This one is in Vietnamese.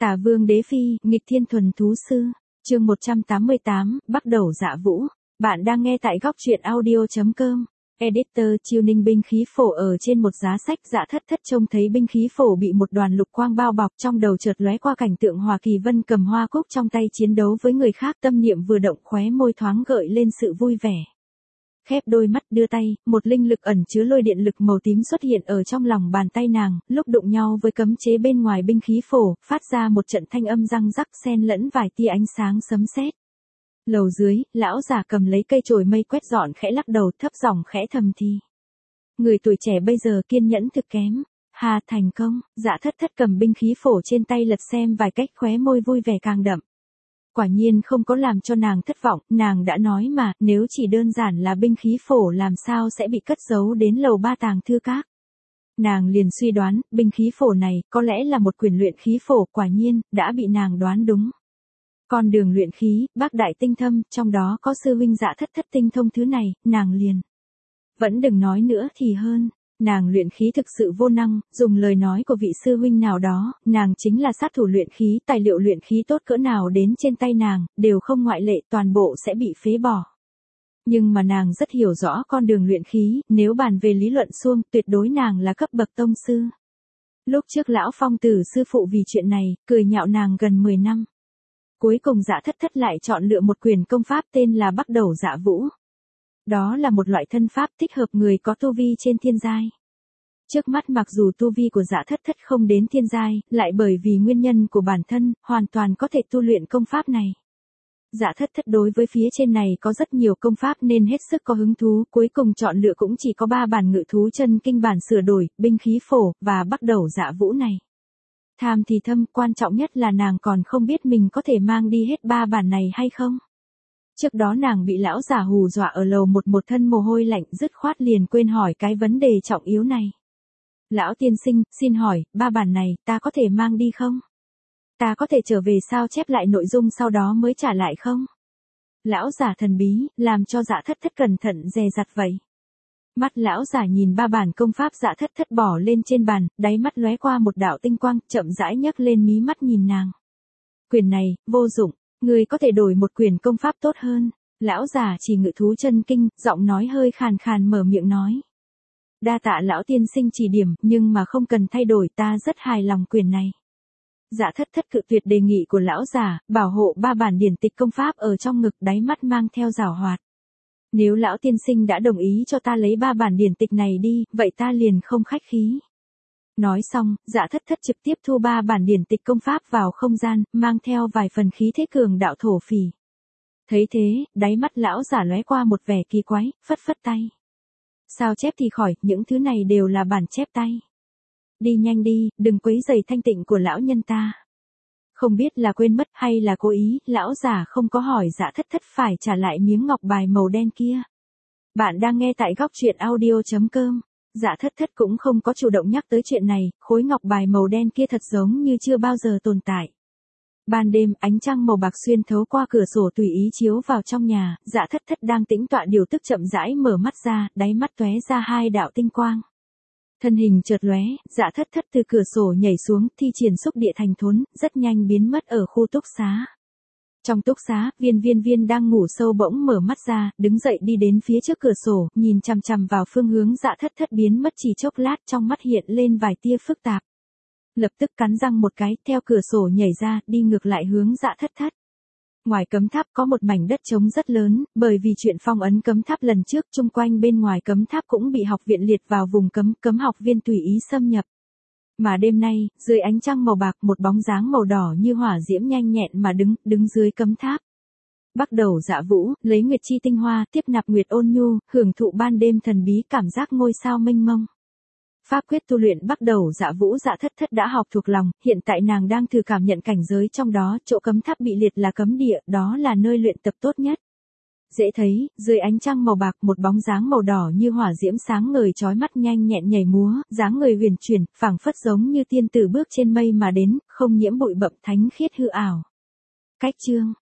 Tả Vương Đế Phi, nghịch thiên thuần thú sư. Chương 188, bắt đầu dạ vũ. Bạn đang nghe tại góc truyện audio.com. Editor Chiêu Ninh binh khí phổ ở trên một giá sách. Dạ thất thất trông thấy binh khí phổ bị một đoàn lục quang bao bọc, trong đầu chợt lóe qua cảnh tượng Hoa Kỳ Vân cầm hoa cúc trong tay chiến đấu với người khác, tâm niệm vừa động khóe môi thoáng gợi lên sự vui vẻ. Khép đôi mắt đưa tay, một linh lực ẩn chứa lôi điện lực màu tím xuất hiện ở trong lòng bàn tay nàng, lúc đụng nhau với cấm chế bên ngoài binh khí phổ, phát ra một trận thanh âm răng rắc xen lẫn vài tia ánh sáng sấm sét. Lầu dưới, lão già cầm lấy cây chổi mây quét dọn khẽ lắc đầu thấp giọng khẽ thầm thì. Người tuổi trẻ bây giờ kiên nhẫn thực kém. Hà thành công, dạ thất thất cầm binh khí phổ trên tay lật xem vài cách khóe môi vui vẻ càng đậm. Quả nhiên không có làm cho nàng thất vọng, nàng đã nói mà, nếu chỉ đơn giản là binh khí phổ làm sao sẽ bị cất giấu đến lầu 3 tàng thư các. Nàng liền suy đoán, binh khí phổ này, có lẽ là một quyển luyện khí phổ, quả nhiên, đã bị nàng đoán đúng. Con đường luyện khí, bác đại tinh thâm, trong đó có sư huynh dạ thất thất tinh thông thứ này, nàng liền. Vẫn đừng nói nữa thì hơn. Nàng luyện khí thực sự vô năng, dùng lời nói của vị sư huynh nào đó, nàng chính là sát thủ luyện khí, tài liệu luyện khí tốt cỡ nào đến trên tay nàng, đều không ngoại lệ, toàn bộ sẽ bị phế bỏ. Nhưng mà nàng rất hiểu rõ con đường luyện khí, nếu bàn về lý luận suông, tuyệt đối nàng là cấp bậc tông sư. Lúc trước lão phong tử sư phụ vì chuyện này, cười nhạo nàng gần 10 năm. Cuối cùng dạ thất thất lại chọn lựa một quyền công pháp tên là bắt đầu dạ vũ. Đó là một loại thân pháp thích hợp người có tu vi trên thiên giai. Trước mắt mặc dù tu vi của dạ thất thất không đến thiên giai, lại bởi vì nguyên nhân của bản thân, hoàn toàn có thể tu luyện công pháp này. Dạ thất thất đối với phía trên này có rất nhiều công pháp nên hết sức có hứng thú, cuối cùng chọn lựa cũng chỉ có 3 bản ngự thú chân kinh bản sửa đổi, binh khí phổ, và bắt đầu dạ vũ này. Tham thì thâm, quan trọng nhất là nàng còn không biết mình có thể mang đi hết 3 bản này hay không. Trước đó nàng bị lão giả hù dọa ở lầu một thân mồ hôi lạnh, dứt khoát liền quên hỏi cái vấn đề trọng yếu này. Lão tiên sinh, xin hỏi, 3 bản này, ta có thể mang đi không? Ta có thể trở về sao chép lại nội dung sau đó mới trả lại không? Lão giả thần bí, làm cho dạ thất thất cẩn thận dè dặt vậy. Mắt lão giả nhìn 3 bản công pháp dạ thất thất bỏ lên trên bàn, đáy mắt lóe qua một đạo tinh quang, chậm rãi nhấc lên mí mắt nhìn nàng. Quyền này, vô dụng. Người có thể đổi một quyền công pháp tốt hơn. Lão già chỉ ngự thú chân kinh, giọng nói hơi khàn khàn mở miệng nói. Đa tạ lão tiên sinh chỉ điểm, nhưng mà không cần thay đổi, ta rất hài lòng quyền này. Dạ thất thất cự tuyệt đề nghị của lão già, bảo hộ 3 bản điển tịch công pháp ở trong ngực, đáy mắt mang theo giảo hoạt. Nếu lão tiên sinh đã đồng ý cho ta lấy 3 bản điển tịch này đi, vậy ta liền không khách khí. Nói xong, dạ thất thất trực tiếp thu 3 bản điển tịch công pháp vào không gian, mang theo vài phần khí thế cường đạo thổ phỉ. Thấy thế, đáy mắt lão giả lóe qua một vẻ kỳ quái, phất phất tay. Sao chép thì khỏi, những thứ này đều là bản chép tay. Đi nhanh đi, đừng quấy rầy thanh tịnh của lão nhân ta. Không biết là quên mất hay là cố ý, lão giả không có hỏi dạ thất thất phải trả lại miếng ngọc bài màu đen kia. Bạn đang nghe tại góc truyện audio.com. Dạ thất thất cũng không có chủ động nhắc tới chuyện này, khối ngọc bài màu đen kia thật giống như chưa bao giờ tồn tại. Ban đêm, ánh trăng màu bạc xuyên thấu qua cửa sổ tùy ý chiếu vào trong nhà, dạ thất thất đang tĩnh tọa điều tức chậm rãi mở mắt ra, đáy mắt tóe ra 2 đạo tinh quang. Thân hình chợt lóe, dạ thất thất từ cửa sổ nhảy xuống, thi triển xúc địa thành thốn, rất nhanh biến mất ở khu túc xá. Trong túc xá, viên đang ngủ sâu bỗng mở mắt ra, đứng dậy đi đến phía trước cửa sổ, nhìn chằm chằm vào phương hướng dạ thất thất biến mất chỉ chốc lát, trong mắt hiện lên vài tia phức tạp. Lập tức cắn răng một cái, theo cửa sổ nhảy ra, đi ngược lại hướng dạ thất thất. Ngoài cấm tháp có một mảnh đất trống rất lớn, bởi vì chuyện phong ấn cấm tháp lần trước, chung quanh bên ngoài cấm tháp cũng bị học viện liệt vào vùng cấm học viên tùy ý xâm nhập. Mà đêm nay, dưới ánh trăng màu bạc, một bóng dáng màu đỏ như hỏa diễm nhanh nhẹn mà đứng dưới cấm tháp. Bắt đầu dạ vũ, lấy nguyệt chi tinh hoa, tiếp nạp nguyệt ôn nhu, hưởng thụ ban đêm thần bí cảm giác ngôi sao mênh mông. Pháp quyết tu luyện bắt đầu dạ vũ dạ thất thất đã học thuộc lòng, hiện tại nàng đang thử cảm nhận cảnh giới trong đó, chỗ cấm tháp bị liệt là cấm địa, đó là nơi luyện tập tốt nhất. Dễ thấy, dưới ánh trăng màu bạc, một bóng dáng màu đỏ như hỏa diễm sáng ngời chói mắt nhanh nhẹn nhảy múa, dáng người huyền chuyển, phảng phất giống như tiên tử bước trên mây mà đến, không nhiễm bụi bặm thánh khiết hư ảo. Cách chương